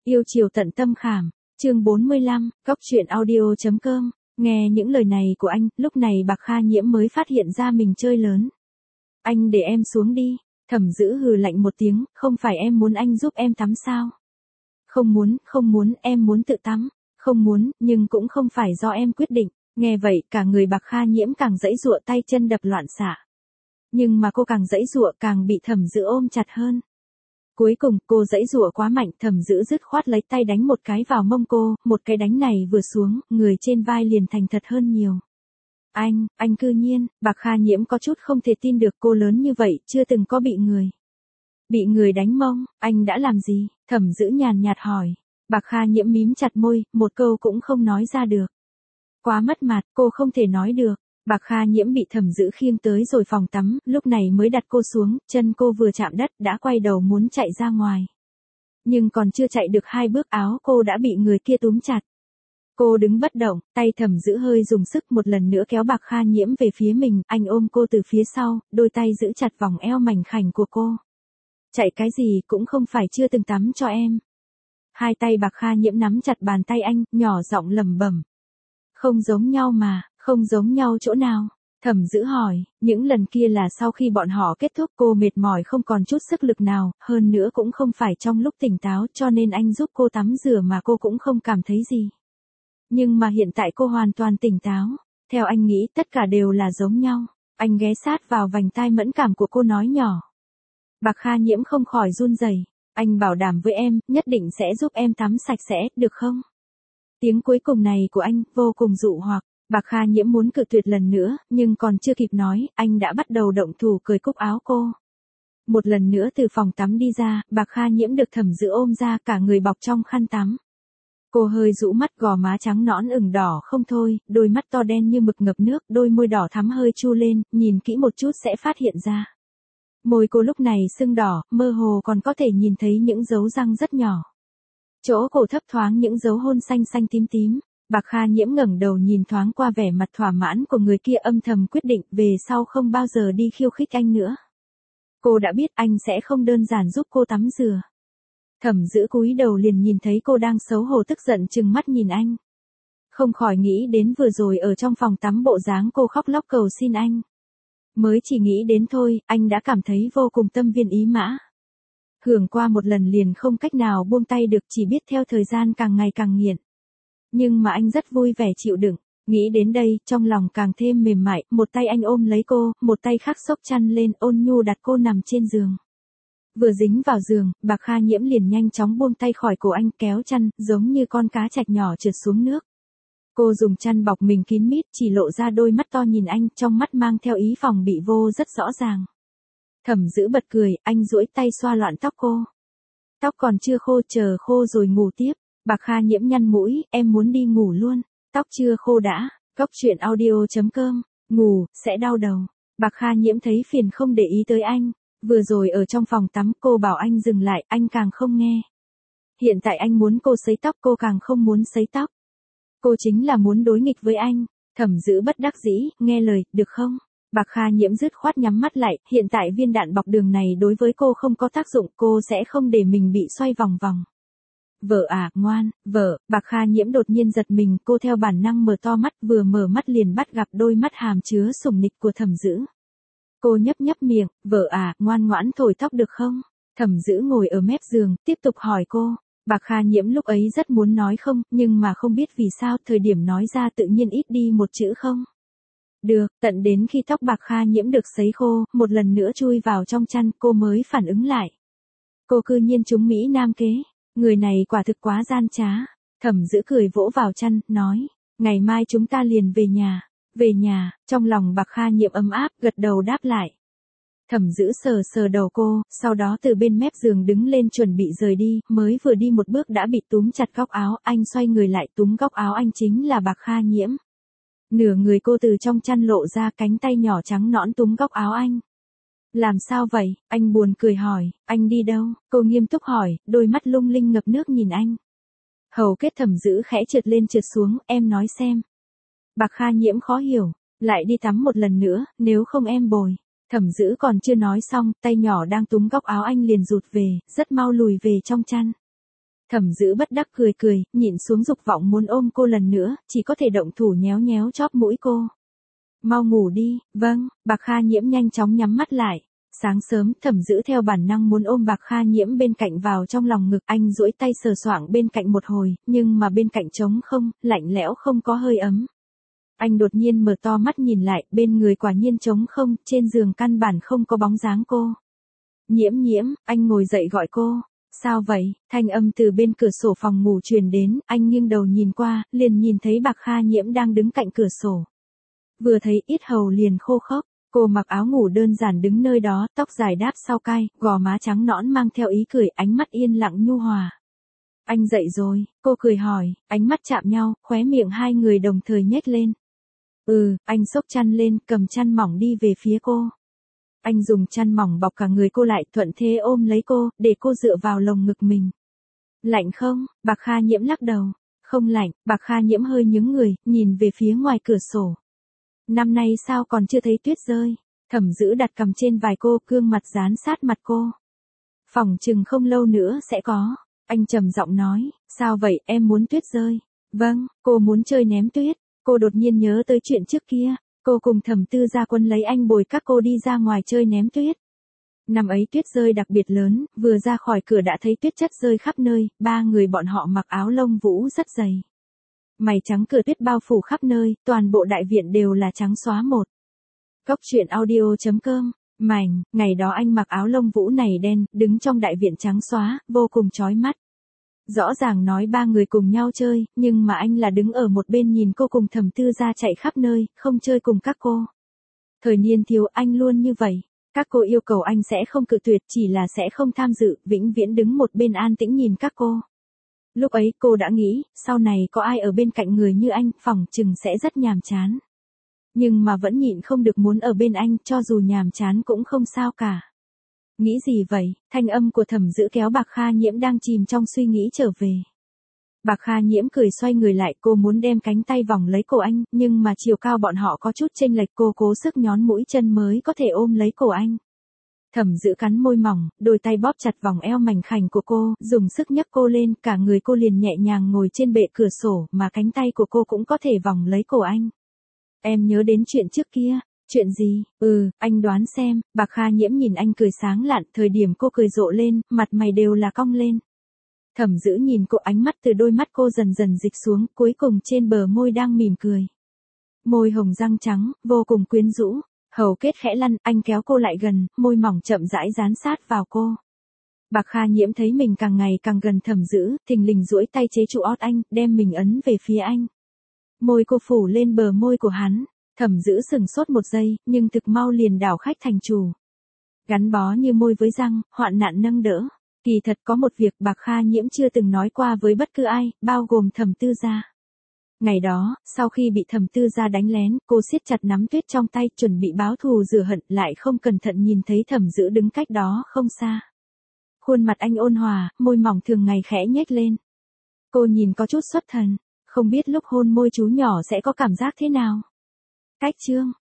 Yêu chiều tận tâm khảm, chương 45, Cóc truyện audio.com. Nghe những lời này của anh, lúc này Bạc Kha Nhiễm mới phát hiện ra mình chơi lớn. Anh để em xuống đi, Thẩm Dữ hừ lạnh một tiếng, không phải em muốn anh giúp em tắm sao? Không muốn, em muốn tự tắm. Không muốn, nhưng cũng không phải do em quyết định. Nghe vậy, cả người Bạc Kha Nhiễm càng giãy giụa, tay chân đập loạn xạ. Nhưng mà cô càng giãy giụa càng bị Thẩm Dữ ôm chặt hơn. Cuối cùng, cô giãy giụa quá mạnh, Thẩm Dữ dứt khoát lấy tay đánh một cái vào mông cô, một cái đánh này vừa xuống, người trên vai liền thành thật hơn nhiều. Anh cư nhiên, Bạc Kha Nhiễm có chút không thể tin được cô lớn như vậy, chưa từng có bị người đánh mông, anh đã làm gì? Thẩm Dữ nhàn nhạt hỏi. Bạc Kha Nhiễm mím chặt môi, một câu cũng không nói ra được. Quá mất mặt, cô không thể nói được. Bạc Kha Nhiễm bị Thẩm Dữ khiêng tới rồi phòng tắm, lúc này mới đặt cô xuống, chân cô vừa chạm đất đã quay đầu muốn chạy ra ngoài. Nhưng còn chưa chạy được 2 bước áo cô đã bị người kia túm chặt. Cô đứng bất động, tay Thẩm Dữ hơi dùng sức một lần nữa kéo Bạc Kha Nhiễm về phía mình, anh ôm cô từ phía sau, đôi tay giữ chặt vòng eo mảnh khảnh của cô. Chạy cái gì cũng không phải chưa từng tắm cho em. Hai tay Bạc Kha Nhiễm nắm chặt bàn tay anh, nhỏ giọng lẩm bẩm. Không giống nhau mà, không giống nhau chỗ nào? Thẩm Dữ hỏi, những lần kia là sau khi bọn họ kết thúc cô mệt mỏi không còn chút sức lực nào, hơn nữa cũng không phải trong lúc tỉnh táo cho nên anh giúp cô tắm rửa mà cô cũng không cảm thấy gì. Nhưng mà hiện tại cô hoàn toàn tỉnh táo, theo anh nghĩ tất cả đều là giống nhau. Anh ghé sát vào vành tai mẫn cảm của cô nói nhỏ. Bạc Kha Nhiễm không khỏi run rẩy. Anh bảo đảm với em, nhất định sẽ giúp em tắm sạch sẽ, được không? Tiếng cuối cùng này của anh, vô cùng dụ hoặc. Bạc Kha Nhiễm muốn cự tuyệt lần nữa, nhưng còn chưa kịp nói, anh đã bắt đầu động thủ cởi cúc áo cô. Một lần nữa từ phòng tắm đi ra, Bạc Kha Nhiễm được Thẩm Dữ ôm ra, cả người bọc trong khăn tắm. Cô hơi rũ mắt, gò má trắng nõn ửng đỏ không thôi, đôi mắt to đen như mực ngập nước, đôi môi đỏ thắm hơi chu lên, nhìn kỹ một chút sẽ phát hiện ra. Môi cô lúc này sưng đỏ, mơ hồ còn có thể nhìn thấy những dấu răng rất nhỏ. Chỗ cổ thấp thoáng những dấu hôn xanh xanh tím tím. Bạc Kha Nhiễm ngẩng đầu nhìn thoáng qua vẻ mặt thỏa mãn của người kia, âm thầm quyết định về sau không bao giờ đi khiêu khích anh nữa. Cô đã biết anh sẽ không đơn giản giúp cô tắm rửa. Thẩm Dữ cúi đầu liền nhìn thấy cô đang xấu hổ tức giận trừng mắt nhìn anh. Không khỏi nghĩ đến vừa rồi ở trong phòng tắm bộ dáng cô khóc lóc cầu xin anh. Mới chỉ nghĩ đến thôi, anh đã cảm thấy vô cùng tâm viên ý mã. Hưởng qua một lần liền không cách nào buông tay được, chỉ biết theo thời gian càng ngày càng nghiện. Nhưng mà anh rất vui vẻ chịu đựng, nghĩ đến đây, trong lòng càng thêm mềm mại, một tay anh ôm lấy cô, một tay khác xốc chăn lên, ôn nhu đặt cô nằm trên giường. Vừa dính vào giường, Bạc Kha Nhiễm liền nhanh chóng buông tay khỏi cổ anh, kéo chăn, giống như con cá trạch nhỏ trượt xuống nước. Cô dùng chăn bọc mình kín mít, chỉ lộ ra đôi mắt to nhìn anh, trong mắt mang theo ý phòng bị vô rất rõ ràng. Thẩm Dữ bật cười, anh duỗi tay xoa loạn tóc cô. Tóc còn chưa khô, chờ khô rồi ngủ tiếp. Bạc Kha Nhiễm nhăn mũi, em muốn đi ngủ luôn. Tóc chưa khô đã. Cóc truyện audio.com. Ngủ, sẽ đau đầu. Bạc Kha Nhiễm thấy phiền không để ý tới anh. Vừa rồi ở trong phòng tắm cô bảo anh dừng lại, anh càng không nghe. Hiện tại anh muốn cô sấy tóc, cô càng không muốn sấy tóc. Cô chính là muốn đối nghịch với anh. Thẩm Dữ bất đắc dĩ, nghe lời, được không? Bạc Kha Nhiễm dứt khoát nhắm mắt lại, hiện tại viên đạn bọc đường này đối với cô không có tác dụng, cô sẽ không để mình bị xoay vòng vòng. Vợ à, ngoan, vợ. Bạc Kha Nhiễm đột nhiên giật mình, cô theo bản năng mở to mắt, vừa mở mắt liền bắt gặp đôi mắt hàm chứa sủng nịch của Thẩm Dữ. Cô nhấp nhấp miệng, vợ à, ngoan ngoãn thổi tóc được không? Thẩm Dữ ngồi ở mép giường, tiếp tục hỏi cô. Bạc Kha Nhiễm lúc ấy rất muốn nói không, nhưng mà không biết vì sao thời điểm nói ra tự nhiên ít đi một chữ không. Được, tận đến khi tóc Bạc Kha Nhiễm được sấy khô, một lần nữa chui vào trong chăn, cô mới phản ứng lại. Cô cư nhiên trúng Mỹ Nam kế. Người này quả thực quá gian trá. Thẩm Dữ cười vỗ vào chăn, nói. Ngày mai chúng ta liền về nhà. Về nhà, trong lòng Bạc Kha Nhiễm ấm áp, gật đầu đáp lại. Thẩm Dữ sờ sờ đầu cô, sau đó từ bên mép giường đứng lên chuẩn bị rời đi, mới vừa đi một bước đã bị túm chặt góc áo, anh xoay người lại túm góc áo anh chính là Bạc Kha Nhiễm. Nửa người cô từ trong chăn lộ ra, cánh tay nhỏ trắng nõn túm góc áo anh. Làm sao vậy? Anh buồn cười hỏi, anh đi đâu? Cô nghiêm túc hỏi, đôi mắt lung linh ngập nước nhìn anh. Hầu kết Thẩm Dữ khẽ trượt lên trượt xuống, em nói xem. Bạc Kha Nhiễm khó hiểu, lại đi tắm một lần nữa, nếu không em bồi. Thẩm Dữ còn chưa nói xong, tay nhỏ đang túm góc áo anh liền rụt về, rất mau lùi về trong chăn. Thẩm Dữ bất đắc cười cười, nhịn xuống dục vọng muốn ôm cô lần nữa, chỉ có thể động thủ nhéo nhéo chóp mũi cô. Mau ngủ đi, vâng, Bạc Kha Nhiễm nhanh chóng nhắm mắt lại. Sáng sớm, Thẩm Dữ theo bản năng muốn ôm Bạc Kha Nhiễm bên cạnh vào trong lòng ngực, anh duỗi tay sờ soạng bên cạnh một hồi, nhưng mà bên cạnh trống không, lạnh lẽo không có hơi ấm. Anh đột nhiên mở to mắt nhìn lại, bên người quả nhiên trống không, trên giường căn bản không có bóng dáng cô. Nhiễm Nhiễm, anh ngồi dậy gọi cô. Sao vậy? Thanh âm từ bên cửa sổ phòng ngủ truyền đến, anh nghiêng đầu nhìn qua, liền nhìn thấy Bạc Kha Nhiễm đang đứng cạnh cửa sổ. Vừa thấy yết hầu liền khô khốc, cô mặc áo ngủ đơn giản đứng nơi đó, tóc dài đáp sau cai, gò má trắng nõn mang theo ý cười, ánh mắt yên lặng nhu hòa. Anh dậy rồi, cô cười hỏi, ánh mắt chạm nhau, khóe miệng hai người đồng thời nhếch lên. Anh xốc chăn lên, cầm chăn mỏng đi về phía cô. Anh dùng chăn mỏng bọc cả người cô lại, thuận thế ôm lấy cô, để cô dựa vào lồng ngực mình. Lạnh không? Bạc Kha Nhiễm lắc đầu. Không lạnh. Bạc Kha Nhiễm hơi nhướng người, nhìn về phía ngoài cửa sổ. Năm nay sao còn chưa thấy tuyết rơi? Thẩm Dữ đặt cằm trên vai cô, gương mặt dán sát mặt cô. Phỏng chừng không lâu nữa sẽ có. Anh trầm giọng nói, sao vậy, em muốn tuyết rơi? Vâng, cô muốn chơi ném tuyết. Cô đột nhiên nhớ tới chuyện trước kia. Cô cùng Thẩm Tư Gia Quân lấy anh bồi các cô đi ra ngoài chơi ném tuyết. Năm ấy tuyết rơi đặc biệt lớn, vừa ra khỏi cửa đã thấy tuyết chất rơi khắp nơi, ba người bọn họ mặc áo lông vũ rất dày. Mày trắng cửa tuyết bao phủ khắp nơi, toàn bộ đại viện đều là trắng xóa một. Cốc truyện audio.com, mảnh, ngày đó anh mặc áo lông vũ này đen, đứng trong đại viện trắng xóa, vô cùng chói mắt. Rõ ràng nói ba người cùng nhau chơi, nhưng mà anh là đứng ở một bên nhìn cô cùng Thẩm Tư Gia chạy khắp nơi, không chơi cùng các cô. Thời niên thiếu anh luôn như vậy. Các cô yêu cầu anh sẽ không cự tuyệt, chỉ là sẽ không tham dự, vĩnh viễn đứng một bên an tĩnh nhìn các cô. Lúc ấy cô đã nghĩ, sau này có ai ở bên cạnh người như anh, phỏng chừng sẽ rất nhàm chán. Nhưng mà vẫn nhịn không được muốn ở bên anh, cho dù nhàm chán cũng không sao cả. Nghĩ gì vậy? Thanh âm của Thẩm Dữ kéo Bạc Kha Nhiễm đang chìm trong suy nghĩ trở về. Bạc Kha Nhiễm cười xoay người lại, cô muốn đem cánh tay vòng lấy cổ anh, nhưng mà chiều cao bọn họ có chút chênh lệch, cô cố sức nhón mũi chân mới có thể ôm lấy cổ anh. Thẩm Dữ cắn môi mỏng, đôi tay bóp chặt vòng eo mảnh khảnh của cô, dùng sức nhấc cô lên, cả người cô liền nhẹ nhàng ngồi trên bệ cửa sổ, mà cánh tay của cô cũng có thể vòng lấy cổ anh. Em nhớ đến chuyện trước kia. Chuyện gì? Anh đoán xem. Bạc Kha Nhiễm nhìn anh cười sáng lạn, thời điểm cô cười rộ lên, mặt mày đều là cong lên. Thẩm Dữ nhìn cô, ánh mắt từ đôi mắt cô dần dần dịch xuống, cuối cùng trên bờ môi đang mỉm cười. Môi hồng răng trắng, vô cùng quyến rũ, hầu kết khẽ lăn, anh kéo cô lại gần, môi mỏng chậm rãi dán sát vào cô. Bạc Kha Nhiễm thấy mình càng ngày càng gần Thẩm Dữ, thình lình duỗi tay chế trụ ót anh, đem mình ấn về phía anh. Môi cô phủ lên bờ môi của hắn. Thẩm Dữ sừng sốt một giây, nhưng thực mau liền đảo khách thành chủ. Gắn bó như môi với răng, hoạn nạn nâng đỡ. Kỳ thật có một việc Bạc Kha Nhiễm chưa từng nói qua với bất cứ ai, bao gồm Thẩm Tư Gia. Ngày đó, sau khi bị Thẩm Tư Gia đánh lén, cô siết chặt nắm tuyết trong tay, chuẩn bị báo thù rửa hận, lại không cẩn thận nhìn thấy Thẩm Dữ đứng cách đó không xa. Khuôn mặt anh ôn hòa, môi mỏng thường ngày khẽ nhếch lên. Cô nhìn có chút xuất thần, không biết lúc hôn môi chú nhỏ sẽ có cảm giác thế nào. Cách chương